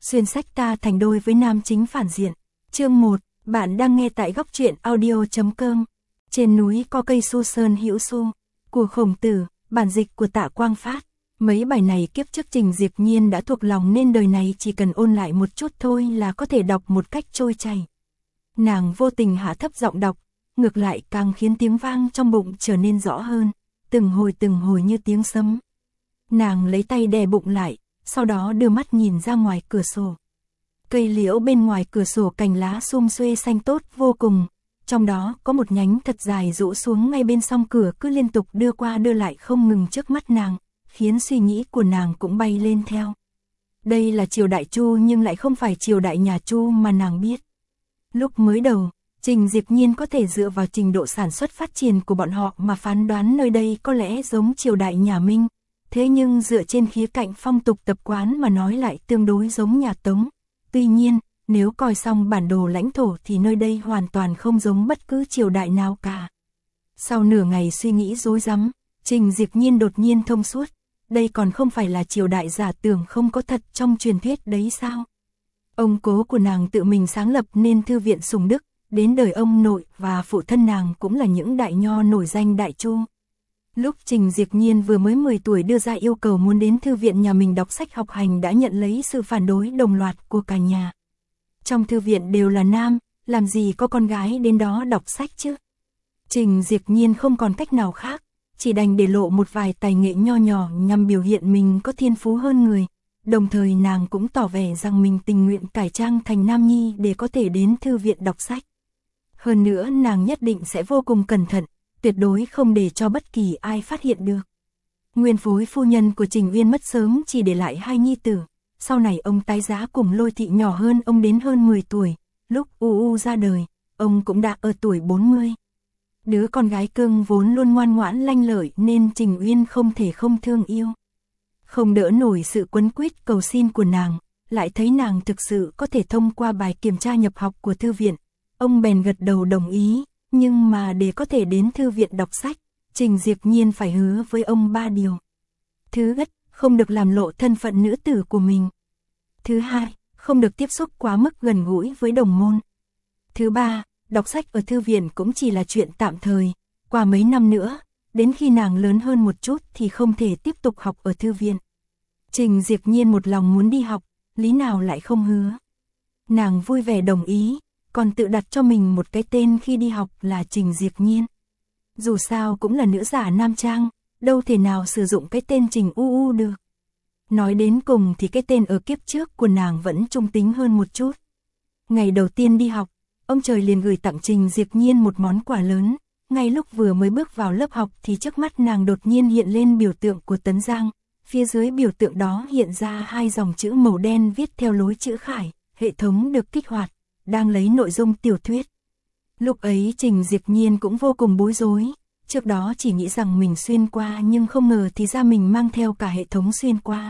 Xuyên sách ta thành đôi với nam chính phản diện. Chương 1, bạn đang nghe tại góc truyện audio.com. Trên núi có cây su sơn hữu su, của Khổng Tử, bản dịch của Tạ Quang Phát. Mấy bài này kiếp trước Trình Diệp Nhiên đã thuộc lòng nên đời này chỉ cần ôn lại một chút thôi là có thể đọc một cách trôi chảy. Nàng vô tình hạ thấp giọng đọc, ngược lại càng khiến tiếng vang trong bụng trở nên rõ hơn, từng hồi như tiếng sấm. Nàng lấy tay đè bụng lại, sau đó đưa mắt nhìn ra ngoài cửa sổ. Cây liễu bên ngoài cửa sổ cành lá sum xuê xanh tốt vô cùng, trong đó có một nhánh thật dài rũ xuống ngay bên song cửa cứ liên tục đưa qua đưa lại không ngừng trước mắt nàng, khiến suy nghĩ của nàng cũng bay lên theo. Đây là triều đại Chu nhưng lại không phải triều đại nhà Chu mà nàng biết. Lúc mới đầu, Trình Diệp Nhiên có thể dựa vào trình độ sản xuất phát triển của bọn họ mà phán đoán nơi đây có lẽ giống triều đại nhà Minh, thế nhưng dựa trên khía cạnh phong tục tập quán mà nói lại tương đối giống nhà Tống. Tuy nhiên, nếu coi xong bản đồ lãnh thổ thì nơi đây hoàn toàn không giống bất cứ triều đại nào cả. Sau nửa ngày suy nghĩ rối rắm, Trình Diệp Nhiên đột nhiên thông suốt, đây còn không phải là triều đại giả tưởng không có thật trong truyền thuyết đấy sao? Ông cố của nàng tự mình sáng lập nên thư viện Sùng Đức, đến đời ông nội và phụ thân nàng cũng là những đại nho nổi danh đại Chu. Lúc Trình Diệp Nhiên vừa mới 10 tuổi đưa ra yêu cầu muốn đến thư viện nhà mình đọc sách học hành đã nhận lấy sự phản đối đồng loạt của cả nhà. Trong thư viện đều là nam, làm gì có con gái đến đó đọc sách chứ? Trình Diệp Nhiên không còn cách nào khác, chỉ đành để lộ một vài tài nghệ nho nhỏ nhằm biểu hiện mình có thiên phú hơn người. Đồng thời nàng cũng tỏ vẻ rằng mình tình nguyện cải trang thành nam nhi để có thể đến thư viện đọc sách. Hơn nữa nàng nhất định sẽ vô cùng cẩn thận, tuyệt đối không để cho bất kỳ ai phát hiện được. Nguyên phối phu nhân của Trình Uyên mất sớm chỉ để lại 2 nhi tử. Sau này ông tái giá cùng Lôi Thị nhỏ hơn ông đến hơn 10 tuổi. Lúc U ra đời, ông cũng đã ở tuổi 40. Đứa con gái cưng vốn luôn ngoan ngoãn lanh lợi nên Trình Uyên không thể không thương yêu. Không đỡ nổi sự quấn quýt cầu xin của nàng, lại thấy nàng thực sự có thể thông qua bài kiểm tra nhập học của thư viện. Ông bèn gật đầu đồng ý, nhưng mà để có thể đến thư viện đọc sách, Trình Diệp Nhiên phải hứa với ông 3 điều. Thứ nhất, không được làm lộ thân phận nữ tử của mình. Thứ hai, không được tiếp xúc quá mức gần gũi với đồng môn. Thứ ba, đọc sách ở thư viện cũng chỉ là chuyện tạm thời, qua mấy năm nữa, đến khi nàng lớn hơn một chút thì không thể tiếp tục học ở thư viện. Trình Diệp Nhiên một lòng muốn đi học, lý nào lại không hứa. Nàng vui vẻ đồng ý, còn tự đặt cho mình một cái tên khi đi học là Trình Diệp Nhiên. Dù sao cũng là nữ giả nam trang, đâu thể nào sử dụng cái tên Trình được. Nói đến cùng thì cái tên ở kiếp trước của nàng vẫn trung tính hơn một chút. Ngày đầu tiên đi học, ông trời liền gửi tặng Trình Diệp Nhiên một món quà lớn. Ngay lúc vừa mới bước vào lớp học thì trước mắt nàng đột nhiên hiện lên biểu tượng của Tấn Giang. Phía dưới biểu tượng đó hiện ra 2 dòng chữ màu đen viết theo lối chữ khải, hệ thống được kích hoạt, đang lấy nội dung tiểu thuyết. Lúc ấy Trình Diệp Nhiên cũng vô cùng bối rối, trước đó chỉ nghĩ rằng mình xuyên qua nhưng không ngờ thì ra mình mang theo cả hệ thống xuyên qua.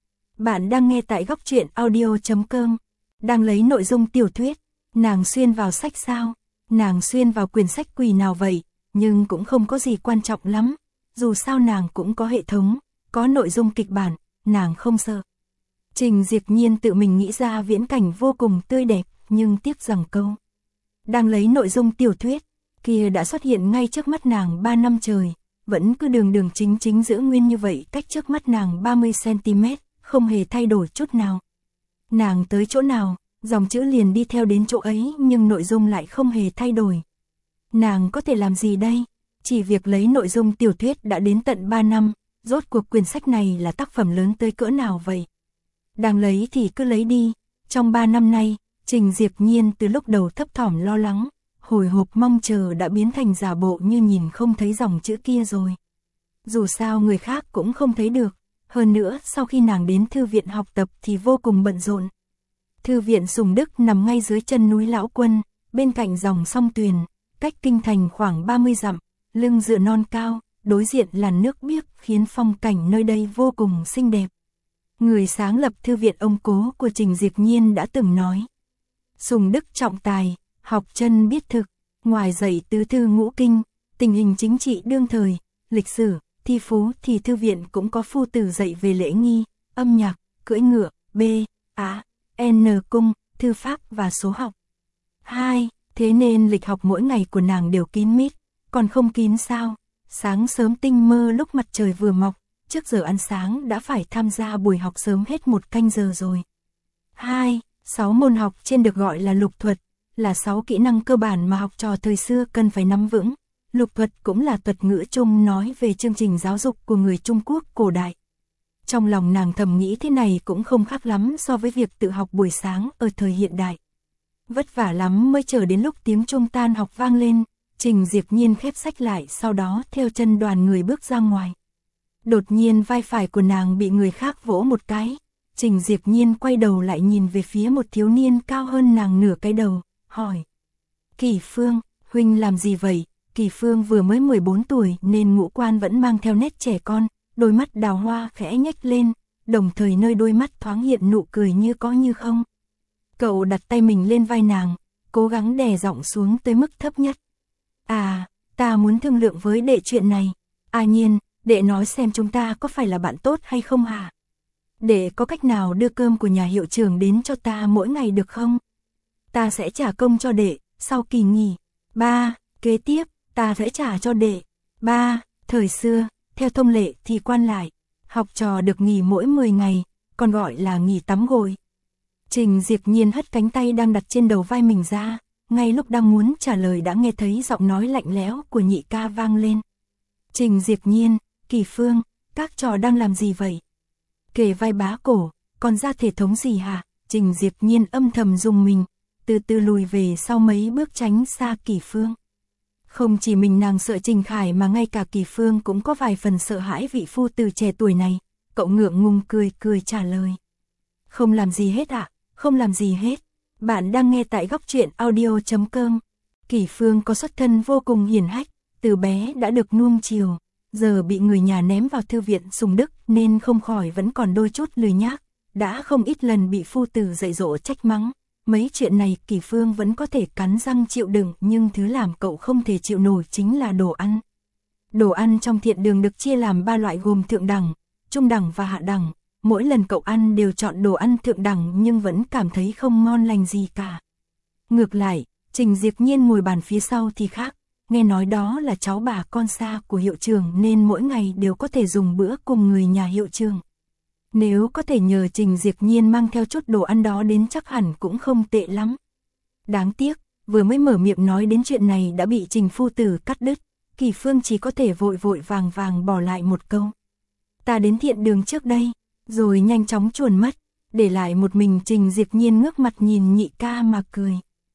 Bạn đang nghe tại góc truyện audio.com, đang lấy nội dung tiểu thuyết, nàng xuyên vào sách sao? Nàng xuyên vào quyển sách quỷ nào vậy? Nhưng cũng không có gì quan trọng lắm, dù sao nàng cũng có hệ thống, có nội dung kịch bản, nàng không sợ. Trình Diệp Nhiên tự mình nghĩ ra viễn cảnh vô cùng tươi đẹp, nhưng tiếc rằng câu đang lấy nội dung tiểu thuyết kia đã xuất hiện ngay trước mắt nàng 3 năm trời, vẫn cứ đường chính giữ nguyên như vậy, cách trước mắt nàng 30cm, không hề thay đổi chút nào. Nàng tới chỗ nào, dòng chữ liền đi theo đến chỗ ấy nhưng nội dung lại không hề thay đổi. Nàng có thể làm gì đây? Chỉ việc lấy nội dung tiểu thuyết đã đến tận 3 năm, rốt cuộc quyển sách này là tác phẩm lớn tới cỡ nào vậy? Đang lấy thì cứ lấy đi. Trong 3 năm nay, Trình Diệp Nhiên từ lúc đầu thấp thỏm lo lắng, hồi hộp mong chờ đã biến thành giả bộ như nhìn không thấy dòng chữ kia rồi. Dù sao người khác cũng không thấy được, hơn nữa sau khi nàng đến thư viện học tập thì vô cùng bận rộn. Thư viện Sùng Đức nằm ngay dưới chân núi Lão Quân, bên cạnh dòng sông Tuyền, cách kinh thành khoảng 30 dặm, lưng dựa non cao, đối diện là nước biếc khiến phong cảnh nơi đây vô cùng xinh đẹp. Người sáng lập thư viện ông cố của Trình Diệp Nhiên đã từng nói: Sùng Đức trọng tài, học chân biết thực, ngoài dạy tứ thư ngũ kinh, tình hình chính trị đương thời, lịch sử, thi phú thì thư viện cũng có phu tử dạy về lễ nghi, âm nhạc, cưỡi ngựa, N cung, thư pháp và số học. 2. Thế nên lịch học mỗi ngày của nàng đều kín mít, còn không kín sao? Sáng sớm tinh mơ lúc mặt trời vừa mọc, trước giờ ăn sáng đã phải tham gia buổi học sớm hết 1 canh giờ rồi. 2. 6 môn học trên được gọi là lục thuật, là 6 kỹ năng cơ bản mà học trò thời xưa cần phải nắm vững. Lục thuật cũng là thuật ngữ chung nói về chương trình giáo dục của người Trung Quốc cổ đại. Trong lòng nàng thầm nghĩ thế này cũng không khác lắm so với việc tự học buổi sáng ở thời hiện đại. Vất vả lắm mới chờ đến lúc tiếng chuông tan học vang lên, Trình Diệp Nhiên khép sách lại, sau đó theo chân đoàn người bước ra ngoài. Đột nhiên vai phải của nàng bị người khác vỗ một cái. Trình Diệp Nhiên quay đầu lại nhìn về phía một thiếu niên cao hơn nàng nửa cái đầu, hỏi. Kỳ Phương, huynh làm gì vậy? Kỳ Phương vừa mới 14 tuổi nên ngũ quan vẫn mang theo nét trẻ con, đôi mắt đào hoa khẽ nhếch lên, đồng thời nơi đôi mắt thoáng hiện nụ cười như có như không. Cậu đặt tay mình lên vai nàng, cố gắng đè giọng xuống tới mức thấp nhất. À, ta muốn thương lượng với đệ chuyện này. À Nhiên, đệ nói xem chúng ta có phải là bạn tốt hay không hả? Đệ có cách nào đưa cơm của nhà hiệu trưởng đến cho ta mỗi ngày được không? Ta sẽ trả công cho đệ, sau kỳ nghỉ. 3. Kế tiếp, ta sẽ trả cho đệ. 3. Thời xưa, theo thông lệ thì quan lại, học trò được nghỉ mỗi 10 ngày, còn gọi là nghỉ tắm gội. Trình Diệp Nhiên hất cánh tay đang đặt trên đầu vai mình ra, ngay lúc đang muốn trả lời đã nghe thấy giọng nói lạnh lẽo của nhị ca vang lên. Trình Diệp Nhiên, Kỳ Phương, các trò đang làm gì vậy? Kề vai bá cổ, còn ra thể thống gì hả? Trình Diệp Nhiên âm thầm dùng mình, từ từ lùi về sau mấy bước tránh xa Kỳ Phương. Không chỉ mình nàng sợ Trình Khải mà ngay cả Kỳ Phương cũng có vài phần sợ hãi vị phu tử trẻ tuổi này. Cậu ngượng ngùng cười cười trả lời. Không làm gì hết ạ, không làm gì hết. Bạn đang nghe tại góc truyện audio.com. Kỳ Phương có xuất thân vô cùng hiển hách, từ bé đã được nuông chiều, giờ bị người nhà ném vào thư viện Sùng Đức nên không khỏi vẫn còn đôi chút lười nhác, đã không ít lần bị phu tử dạy dỗ trách mắng. Mấy chuyện này Kỳ Phương vẫn có thể cắn răng chịu đựng, nhưng thứ làm cậu không thể chịu nổi chính là đồ ăn. Đồ ăn trong thiện đường được chia làm 3 loại gồm thượng đẳng, trung đẳng và hạ đẳng. Mỗi lần cậu ăn đều chọn đồ ăn thượng đẳng nhưng vẫn cảm thấy không ngon lành gì cả. Ngược lại, Trình Diệp Nhiên ngồi bàn phía sau thì khác, nghe nói đó là cháu bà con xa của hiệu trưởng nên mỗi ngày đều có thể dùng bữa cùng người nhà hiệu trưởng. Nếu có thể nhờ Trình Diệp Nhiên mang theo chút đồ ăn đó đến chắc hẳn cũng không tệ lắm. Đáng tiếc, vừa mới mở miệng nói đến chuyện này đã bị Trình phu tử cắt đứt, Kỳ Phương chỉ có thể vội vội vàng vàng bỏ lại một câu. Ta đến thiện đường trước đây, rồi nhanh chóng chuồn mất, để lại một mình Trình Diệp Nhiên ngước mặt nhìn nhị ca mà cười.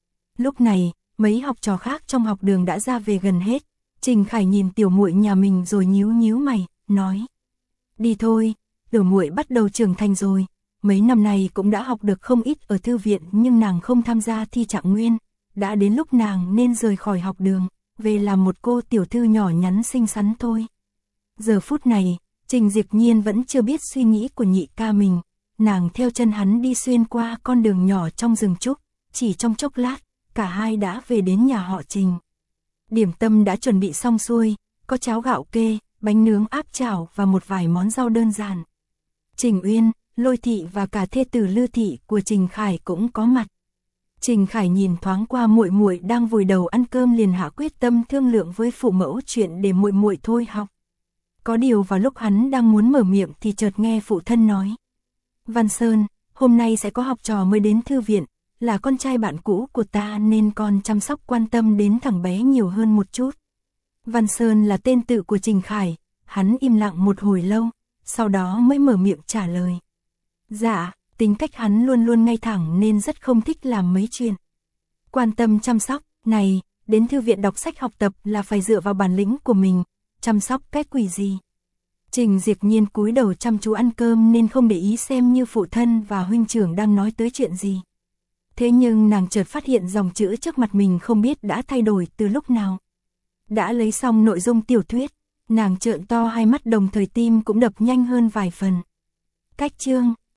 Lúc này, mấy học trò khác trong học đường đã ra về gần hết. Trình Khải nhìn tiểu muội nhà mình rồi nhíu nhíu mày, nói. Đi thôi, tiểu muội bắt đầu trưởng thành rồi. Mấy năm này cũng đã học được không ít ở thư viện nhưng nàng không tham gia thi trạng nguyên. Đã đến lúc nàng nên rời khỏi học đường, về làm một cô tiểu thư nhỏ nhắn xinh xắn thôi. Giờ phút này, Trình Diệp Nhiên vẫn chưa biết suy nghĩ của nhị ca mình. Nàng theo chân hắn đi xuyên qua con đường nhỏ trong rừng trúc, chỉ trong chốc lát, cả hai đã về đến nhà họ Trình. Điểm tâm đã chuẩn bị xong xuôi, có cháo gạo kê, bánh nướng áp chảo và một vài món rau đơn giản. Trình Uyên, Lôi Thị và cả thê tử Lư Thị của Trình Khải cũng có mặt. Trình Khải nhìn thoáng qua muội muội đang vùi đầu ăn cơm liền hạ quyết tâm thương lượng với phụ mẫu chuyện để muội muội thôi học. Có điều vào lúc hắn đang muốn mở miệng thì chợt nghe phụ thân nói. Văn Sơn, hôm nay sẽ có học trò mới đến thư viện, là con trai bạn cũ của ta nên con chăm sóc quan tâm đến thằng bé nhiều hơn một chút. Văn Sơn là tên tự của Trình Khải, hắn im lặng một hồi lâu, sau đó mới mở miệng trả lời. Dạ, tính cách hắn luôn luôn ngay thẳng nên rất không thích làm mấy chuyện quan tâm chăm sóc. Này, đến thư viện đọc sách học tập là phải dựa vào bản lĩnh của mình, chăm sóc cái quỷ gì. Trình Diệp Nhiên cúi đầu chăm chú ăn cơm nên không để ý xem như phụ thân và huynh trưởng đang nói tới chuyện gì. Thế nhưng nàng chợt phát hiện dòng chữ trước mặt mình không biết đã thay đổi từ lúc nào. Đã lấy xong nội dung tiểu thuyết, nàng trợn to hai mắt đồng thời tim cũng đập nhanh hơn vài phần. Cách chương